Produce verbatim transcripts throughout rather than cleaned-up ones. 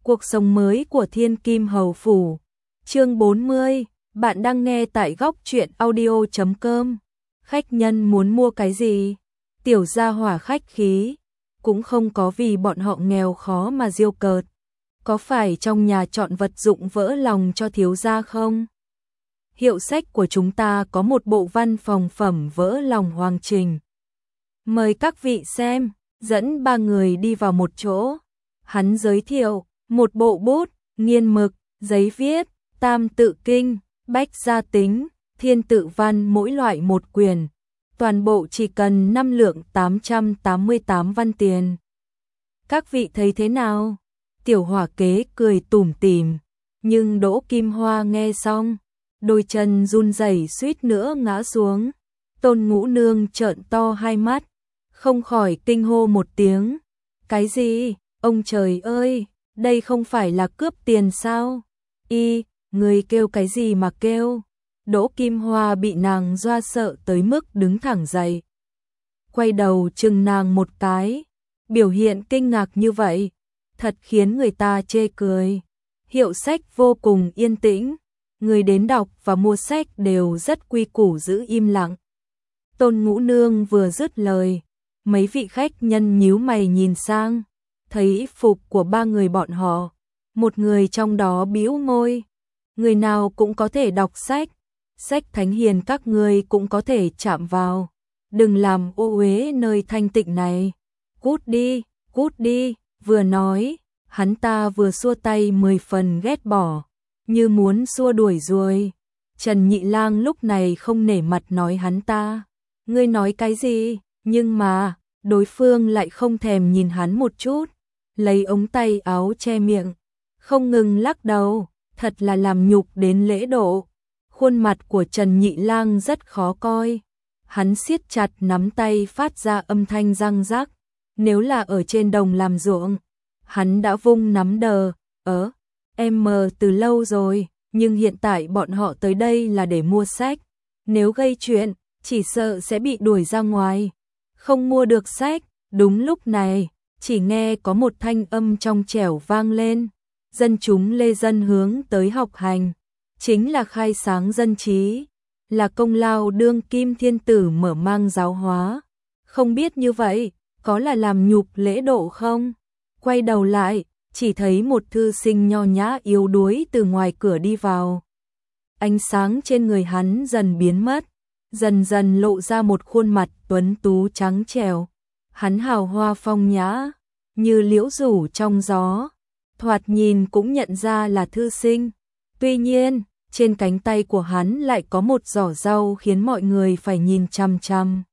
Cuộc sống mới của Thiên Kim Hầu Phủ. Chương bốn mươi, bạn đang nghe tại góc truyện audio chấm com. Khách nhân muốn mua cái gì? Tiểu gia hỏa khách khí, cũng không có vì bọn họ nghèo khó mà diêu cợt. Có phải trong nhà chọn vật dụng vỡ lòng cho thiếu gia không? Hiệu sách của chúng ta có một bộ văn phòng phẩm vỡ lòng hoàn chỉnh. Mời các vị xem, dẫn ba người đi vào một chỗ. Hắn giới thiệu, một bộ bút, nghiên mực, giấy viết, tam tự kinh, bách gia tính, thiên tự văn mỗi loại một quyển. Toàn bộ chỉ cần năm lượng tám trăm tám mươi tám văn tiền. Các vị thấy thế nào? Tiểu hỏa kế cười tủm tỉm, nhưng Đỗ Kim Hoa nghe xong, đôi chân run rẩy suýt nữa ngã xuống. Tôn Ngũ Nương trợn to hai mắt, không khỏi kinh hô một tiếng. Cái gì? Ông trời ơi, đây không phải là cướp tiền sao? Y, người kêu cái gì mà kêu? Đỗ Kim Hoa bị nàng dọa sợ tới mức đứng thẳng dậy. Quay đầu chừng nàng một cái, biểu hiện kinh ngạc như vậy, thật khiến người ta chê cười. Hiệu sách vô cùng yên tĩnh, người đến đọc và mua sách đều rất quy củ giữ im lặng. Tôn Ngũ Nương vừa dứt lời, mấy vị khách nhân nhíu mày nhìn sang, thấy phục của ba người bọn họ, một người trong đó bĩu môi, người nào cũng có thể đọc sách, sách thánh hiền các ngươi cũng có thể chạm vào, đừng làm ô uế nơi thanh tịnh này, cút đi, cút đi. Vừa nói, hắn ta vừa xua tay mười phần ghét bỏ, như muốn xua đuổi ruồi. Trần Nhị Lang lúc này không nể mặt nói hắn ta, ngươi nói cái gì? Nhưng mà, đối phương lại không thèm nhìn hắn một chút, lấy ống tay áo che miệng, không ngừng lắc đầu, thật là làm nhục đến lễ độ. Khuôn mặt của Trần Nhị Lang rất khó coi, hắn siết chặt nắm tay phát ra âm thanh răng rắc. Nếu là ở trên đồng làm ruộng, hắn đã vung nắm đờ, ớ, em mờ từ lâu rồi, nhưng hiện tại bọn họ tới đây là để mua sách. Nếu gây chuyện, chỉ sợ sẽ bị đuổi ra ngoài, không mua được sách. Đúng lúc này, chỉ nghe có một thanh âm trong trẻo vang lên, dân chúng lê dân hướng tới học hành, chính là khai sáng dân trí, là công lao đương kim thiên tử mở mang giáo hóa. Không biết như vậy, có là làm nhục lễ độ không? Quay đầu lại, chỉ thấy một thư sinh nho nhã yếu đuối từ ngoài cửa đi vào. Ánh sáng trên người hắn dần biến mất, dần dần lộ ra một khuôn mặt tuấn tú trắng trẻo. Hắn hào hoa phong nhã, như liễu rủ trong gió, thoạt nhìn cũng nhận ra là thư sinh. Tuy nhiên, trên cánh tay của hắn lại có một giỏ rau khiến mọi người phải nhìn chăm chăm.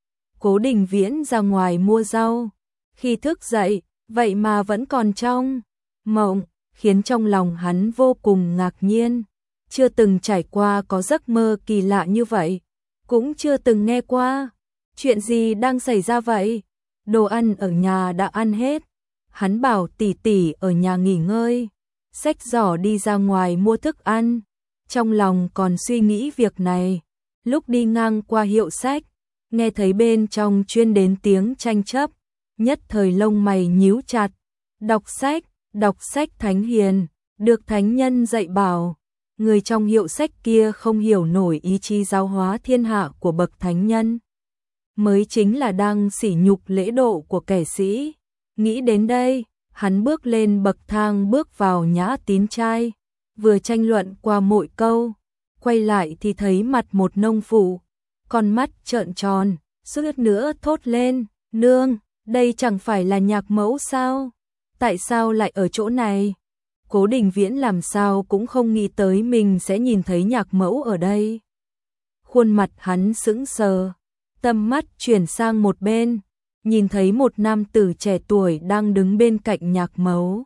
Cố Đình Viễn ra ngoài mua rau, khi thức dậy, vậy mà vẫn còn trong mộng, khiến trong lòng hắn vô cùng ngạc nhiên. Chưa từng trải qua có giấc mơ kỳ lạ như vậy, cũng chưa từng nghe qua. Chuyện gì đang xảy ra vậy? Đồ ăn ở nhà đã ăn hết, hắn bảo tỷ tỷ ở nhà nghỉ ngơi, xách giỏ đi ra ngoài mua thức ăn, trong lòng còn suy nghĩ việc này. Lúc đi ngang qua hiệu sách, nghe thấy bên trong chuyên đến tiếng tranh chấp, nhất thời lông mày nhíu chặt. Đọc sách, đọc sách thánh hiền, được thánh nhân dạy bảo. Người trong hiệu sách kia không hiểu nổi ý chí giáo hóa thiên hạ của bậc thánh nhân, mới chính là đang sỉ nhục lễ độ của kẻ sĩ. Nghĩ đến đây, hắn bước lên bậc thang bước vào nhã tín trai, vừa tranh luận qua mỗi câu, quay lại thì thấy mặt một nông phụ, con mắt trợn tròn, suýt nữa thốt lên, nương, đây chẳng phải là Nhạc Mẫu sao? Tại sao lại ở chỗ này? Cố Đình Viễn làm sao cũng không nghĩ tới mình sẽ nhìn thấy Nhạc Mẫu ở đây. Khuôn mặt hắn sững sờ, tầm mắt chuyển sang một bên, nhìn thấy một nam tử trẻ tuổi đang đứng bên cạnh Nhạc Mẫu.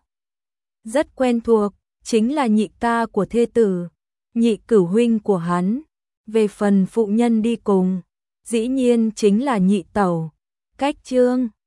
Rất quen thuộc, chính là nhị ca của thê tử, nhị cửu huynh của hắn. Về phần phụ nhân đi cùng, dĩ nhiên chính là nhị tẩu. Cách chương